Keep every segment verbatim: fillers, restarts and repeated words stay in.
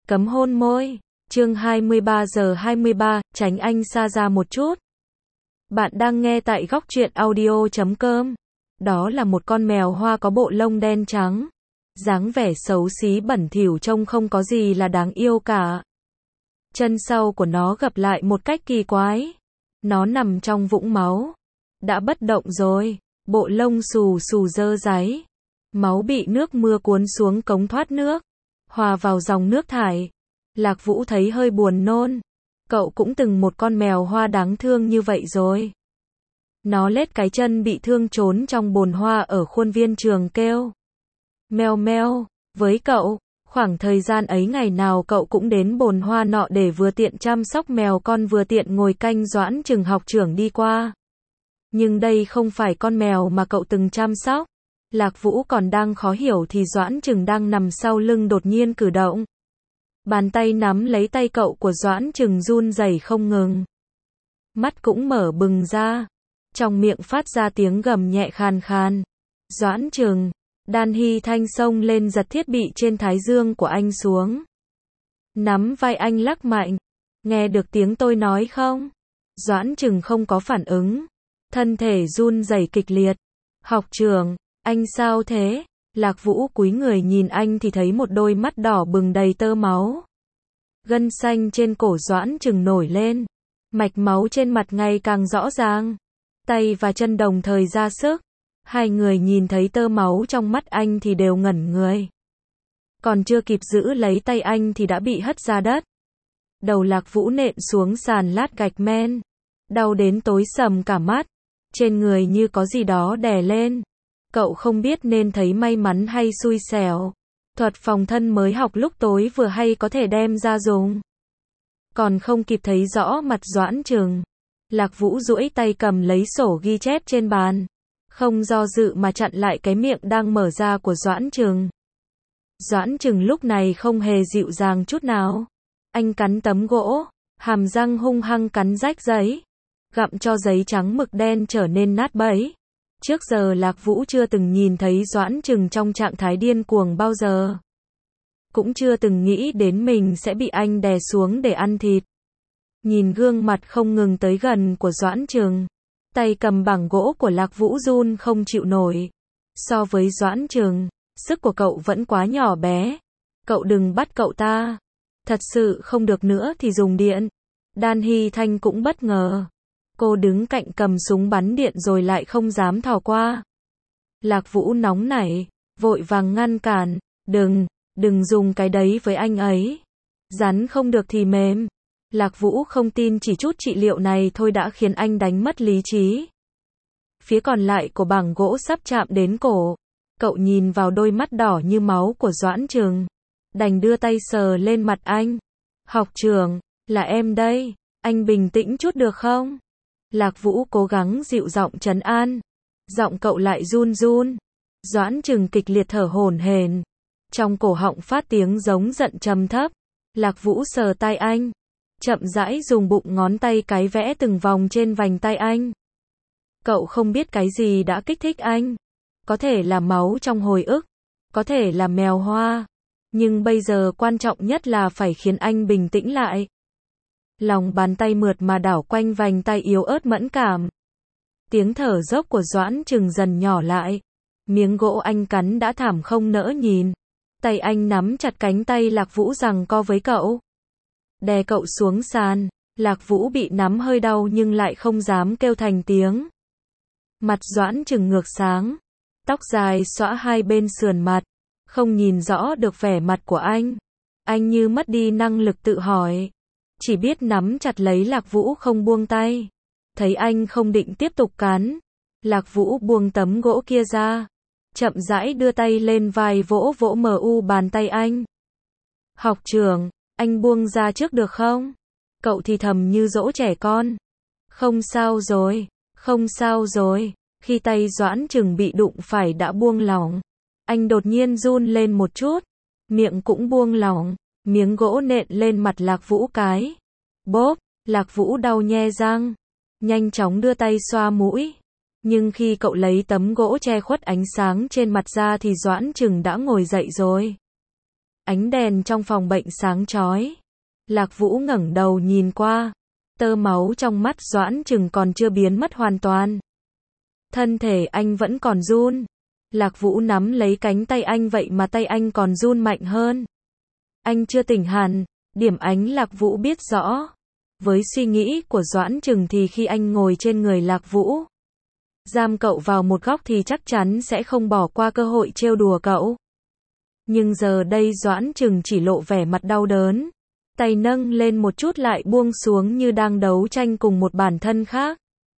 Cấm hôn môi. Chương hai mươi ba giờ hai mươi ba, tránh anh xa ra một chút. Bạn đang nghe tại góc truyện audio chấm com. Đó là một con mèo hoa có bộ lông đen trắng. Dáng vẻ xấu xí bẩn thỉu trông không có gì là đáng yêu cả. Chân sau của nó gập lại một cách kỳ quái. Nó nằm trong vũng máu. Đã bất động rồi. Bộ lông xù xù dơ dáy. Máu bị nước mưa cuốn xuống cống thoát nước. Hòa vào dòng nước thải. Lạc Vũ thấy hơi buồn nôn. Cậu cũng từng một con mèo hoa đáng thương như vậy rồi. Nó lết cái chân bị thương trốn trong bồn hoa ở khuôn viên trường kêu. Meo meo, với cậu, khoảng thời gian ấy ngày nào cậu cũng đến bồn hoa nọ để vừa tiện chăm sóc mèo con vừa tiện ngồi canh Doãn Trừng học trưởng đi qua. Nhưng đây không phải con mèo mà cậu từng chăm sóc. Lạc Vũ còn đang khó hiểu thì Doãn Trừng đang nằm sau lưng đột nhiên cử động. Bàn tay nắm lấy tay cậu của Doãn Trừng run rẩy không ngừng. Mắt cũng mở bừng ra. Trong miệng phát ra tiếng gầm nhẹ khàn khàn. Doãn Trừng. Đan Hy Thanh xông lên giật thiết bị trên thái dương của anh xuống. Nắm vai anh lắc mạnh. Nghe được tiếng tôi nói không? Doãn Trừng không có phản ứng. Thân thể run rẩy kịch liệt. Học trưởng, anh sao thế? Lạc Vũ cúi người nhìn anh thì thấy một đôi mắt đỏ bừng đầy tơ máu. Gân xanh trên cổ Doãn Trừng nổi lên. Mạch máu trên mặt ngày càng rõ ràng. Tay và chân đồng thời ra sức. Hai người nhìn thấy tơ máu trong mắt anh thì đều ngẩn người. Còn chưa kịp giữ lấy tay anh thì đã bị hất ra đất. Đầu Lạc Vũ nện xuống sàn lát gạch men. Đau đến tối sầm cả mắt. Trên người như có gì đó đè lên. Cậu không biết nên thấy may mắn hay xui xẻo. Thuật phòng thân mới học lúc tối vừa hay có thể đem ra dùng. Còn không kịp thấy rõ mặt Doãn Trừng. Lạc Vũ duỗi tay cầm lấy sổ ghi chép trên bàn. Không do dự mà chặn lại cái miệng đang mở ra của Doãn Trừng. Doãn Trừng lúc này không hề dịu dàng chút nào. Anh cắn tấm gỗ, hàm răng hung hăng cắn rách giấy. Gặm cho giấy trắng mực đen trở nên nát bấy. Trước giờ Lạc Vũ chưa từng nhìn thấy Doãn Trừng trong trạng thái điên cuồng bao giờ. Cũng chưa từng nghĩ đến mình sẽ bị anh đè xuống để ăn thịt. Nhìn gương mặt không ngừng tới gần của Doãn Trừng. Tay cầm bảng gỗ của Lạc Vũ run không chịu nổi. So với Doãn Trừng, sức của cậu vẫn quá nhỏ bé. Cậu đừng bắt cậu ta. Thật sự không được nữa thì dùng điện. Đan Hy Thanh cũng bất ngờ. Cô đứng cạnh cầm súng bắn điện rồi lại không dám thò qua. Lạc Vũ nóng nảy, vội vàng ngăn cản. Đừng, đừng dùng cái đấy với anh ấy. Rắn không được thì mềm. Lạc Vũ không tin chỉ chút trị liệu này thôi đã khiến anh đánh mất lý trí. Phía còn lại của bảng gỗ sắp chạm đến cổ. Cậu nhìn vào đôi mắt đỏ như máu của Doãn Trừng. Đành đưa tay sờ lên mặt anh. Học trưởng, là em đây. Anh bình tĩnh chút được không? Lạc Vũ cố gắng dịu giọng trấn an. Giọng cậu lại run run. Doãn Trừng kịch liệt thở hổn hển. Trong cổ họng phát tiếng giống giận trầm thấp. Lạc Vũ sờ tay anh. Chậm rãi dùng bụng ngón tay cái vẽ từng vòng trên vành tay anh. Cậu không biết cái gì đã kích thích anh. Có thể là máu trong hồi ức. Có thể là mèo hoa. Nhưng bây giờ quan trọng nhất là phải khiến anh bình tĩnh lại. Lòng bàn tay mượt mà đảo quanh vành tay yếu ớt mẫn cảm. Tiếng thở dốc của Doãn Trừng dần nhỏ lại. Miếng gỗ anh cắn đã thảm không nỡ nhìn. Tay anh nắm chặt cánh tay Lạc Vũ giằng co với cậu. Đè cậu xuống sàn. Lạc Vũ bị nắm hơi đau nhưng lại không dám kêu thành tiếng. Mặt Doãn Trừng ngược sáng. Tóc dài xõa hai bên sườn mặt. Không nhìn rõ được vẻ mặt của anh. Anh như mất đi năng lực tự hỏi. Chỉ biết nắm chặt lấy Lạc Vũ không buông tay. Thấy anh không định tiếp tục cắn. Lạc Vũ buông tấm gỗ kia ra. Chậm rãi đưa tay lên vai vỗ vỗ mờ u bàn tay anh. Học trưởng, anh buông ra trước được không? Cậu thì thầm như dỗ trẻ con. Không sao rồi, không sao rồi. Khi tay Doãn Trừng bị đụng phải đã buông lỏng. Anh đột nhiên run lên một chút. Miệng cũng buông lỏng. Miếng gỗ nện lên mặt Lạc Vũ cái. Bốp, Lạc Vũ đau nhe răng. Nhanh chóng đưa tay xoa mũi. Nhưng khi cậu lấy tấm gỗ che khuất ánh sáng trên mặt ra thì Doãn Trừng đã ngồi dậy rồi. Ánh đèn trong phòng bệnh sáng chói. Lạc Vũ ngẩng đầu nhìn qua. Tơ máu trong mắt Doãn Trừng còn chưa biến mất hoàn toàn. Thân thể anh vẫn còn run. Lạc Vũ nắm lấy cánh tay anh vậy mà tay anh còn run mạnh hơn. Anh chưa tỉnh hẳn. Điểm ánh Lạc Vũ biết rõ. Với suy nghĩ của Doãn Trừng thì khi anh ngồi trên người Lạc Vũ, giam cậu vào một góc thì chắc chắn sẽ không bỏ qua cơ hội trêu đùa cậu. Nhưng giờ đây Doãn Trừng chỉ lộ vẻ mặt đau đớn. Tay nâng lên một chút lại buông xuống như đang đấu tranh cùng một bản thân khác.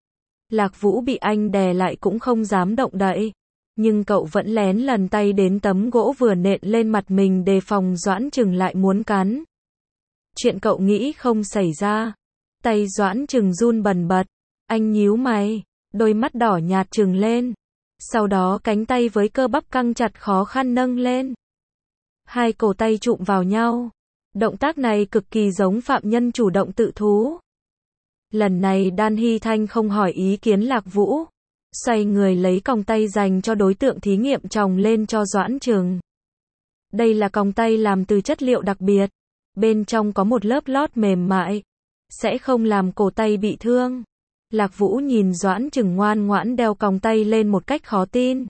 Lạc Vũ bị anh đè lại cũng không dám động đậy. Nhưng cậu vẫn lén lần tay đến tấm gỗ vừa nện lên mặt mình đề phòng Doãn Trừng lại muốn cắn. Chuyện cậu nghĩ không xảy ra. Tay Doãn Trừng run bần bật. Anh nhíu mày, đôi mắt đỏ nhạt trừng lên. Sau đó cánh tay với cơ bắp căng chặt khó khăn nâng lên. Hai cổ tay chụm vào nhau. Động tác này cực kỳ giống phạm nhân chủ động tự thú. Lần này Đan Hy Thanh không hỏi ý kiến Lạc Vũ. Xoay người lấy còng tay dành cho đối tượng thí nghiệm chồng lên cho Doãn Trừng. Đây là còng tay làm từ chất liệu đặc biệt. Bên trong có một lớp lót mềm mại. Sẽ không làm cổ tay bị thương. Lạc Vũ nhìn Doãn Trừng ngoan ngoãn đeo còng tay lên một cách khó tin.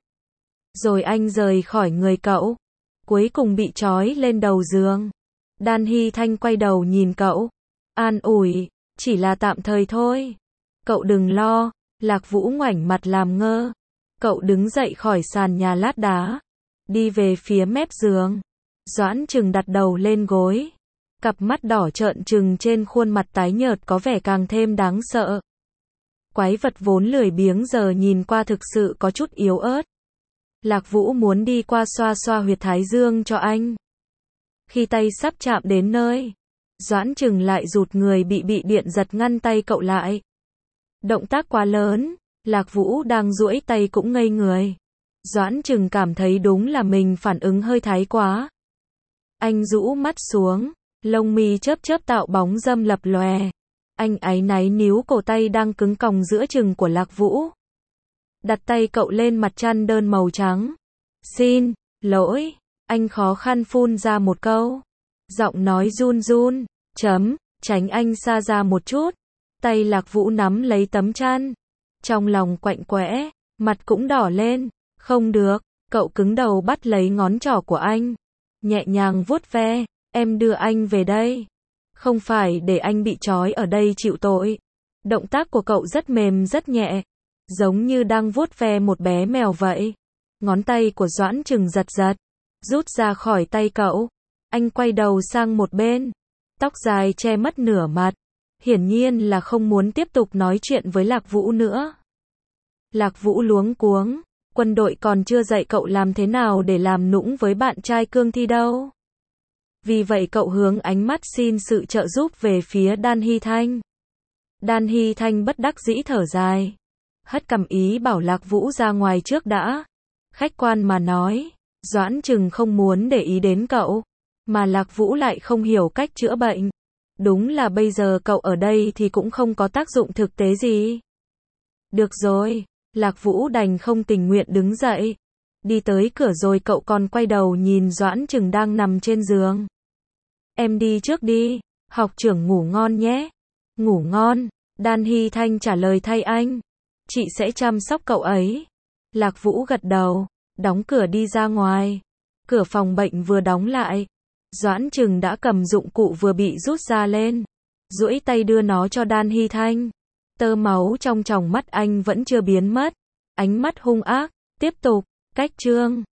Rồi anh rời khỏi người cậu. Cuối cùng bị trói lên đầu giường. Đan Hy Thanh quay đầu nhìn cậu. An ủi, chỉ là tạm thời thôi. Cậu đừng lo. Lạc Vũ ngoảnh mặt làm ngơ. Cậu đứng dậy khỏi sàn nhà lát đá. Đi về phía mép giường. Doãn Trừng đặt đầu lên gối. Cặp mắt đỏ trợn trừng trên khuôn mặt tái nhợt có vẻ càng thêm đáng sợ. Quái vật vốn lười biếng giờ nhìn qua thực sự có chút yếu ớt. Lạc Vũ muốn đi qua xoa xoa huyệt thái dương cho anh. Khi tay sắp chạm đến nơi, Doãn Trừng lại rụt người bị bị điện giật ngăn tay cậu lại. Động tác quá lớn, Lạc Vũ đang duỗi tay cũng ngây người. Doãn Trừng cảm thấy đúng là mình phản ứng hơi thái quá. Anh rũ mắt xuống, lông mi chớp chớp tạo bóng dâm lập lòe. Anh áy náy níu cổ tay đang cứng còng giữa chừng của Lạc Vũ. Đặt tay cậu lên mặt chăn đơn màu trắng. Xin lỗi, anh khó khăn phun ra một câu. Giọng nói run run, chấm, tránh anh xa ra một chút. Tay Lạc Vũ nắm lấy tấm chăn. Trong lòng quạnh quẽ, mặt cũng đỏ lên. Không được, cậu cứng đầu bắt lấy ngón trỏ của anh. Nhẹ nhàng vuốt ve, em đưa anh về đây. Không phải để anh bị trói ở đây chịu tội. Động tác của cậu rất mềm rất nhẹ. Giống như đang vuốt ve một bé mèo vậy. Ngón tay của Doãn Trừng giật giật. Rút ra khỏi tay cậu. Anh quay đầu sang một bên. Tóc dài che mất nửa mặt. Hiển nhiên là không muốn tiếp tục nói chuyện với Lạc Vũ nữa. Lạc Vũ luống cuống. Quân đội còn chưa dạy cậu làm thế nào để làm nũng với bạn trai cương thi đâu. Vì vậy cậu hướng ánh mắt xin sự trợ giúp về phía Đan Hy Thanh. Đan Hy Thanh bất đắc dĩ thở dài. Hất cằm ý bảo Lạc Vũ ra ngoài trước đã. Khách quan mà nói, Doãn Trừng không muốn để ý đến cậu. Mà Lạc Vũ lại không hiểu cách chữa bệnh. Đúng là bây giờ cậu ở đây thì cũng không có tác dụng thực tế gì. Được rồi, Lạc Vũ đành không tình nguyện đứng dậy. Đi tới cửa rồi cậu còn quay đầu nhìn Doãn Trừng đang nằm trên giường. Em đi trước đi, học trưởng ngủ ngon nhé. Ngủ ngon, Đan Hy Thanh trả lời thay anh. Chị sẽ chăm sóc cậu ấy. Lạc Vũ gật đầu, đóng cửa đi ra ngoài. Cửa phòng bệnh vừa đóng lại. Doãn Trừng đã cầm dụng cụ vừa bị rút ra lên. Duỗi tay đưa nó cho Đan Hy Thanh. Tơ máu trong tròng mắt anh vẫn chưa biến mất. Ánh mắt hung ác, tiếp tục, cách chương.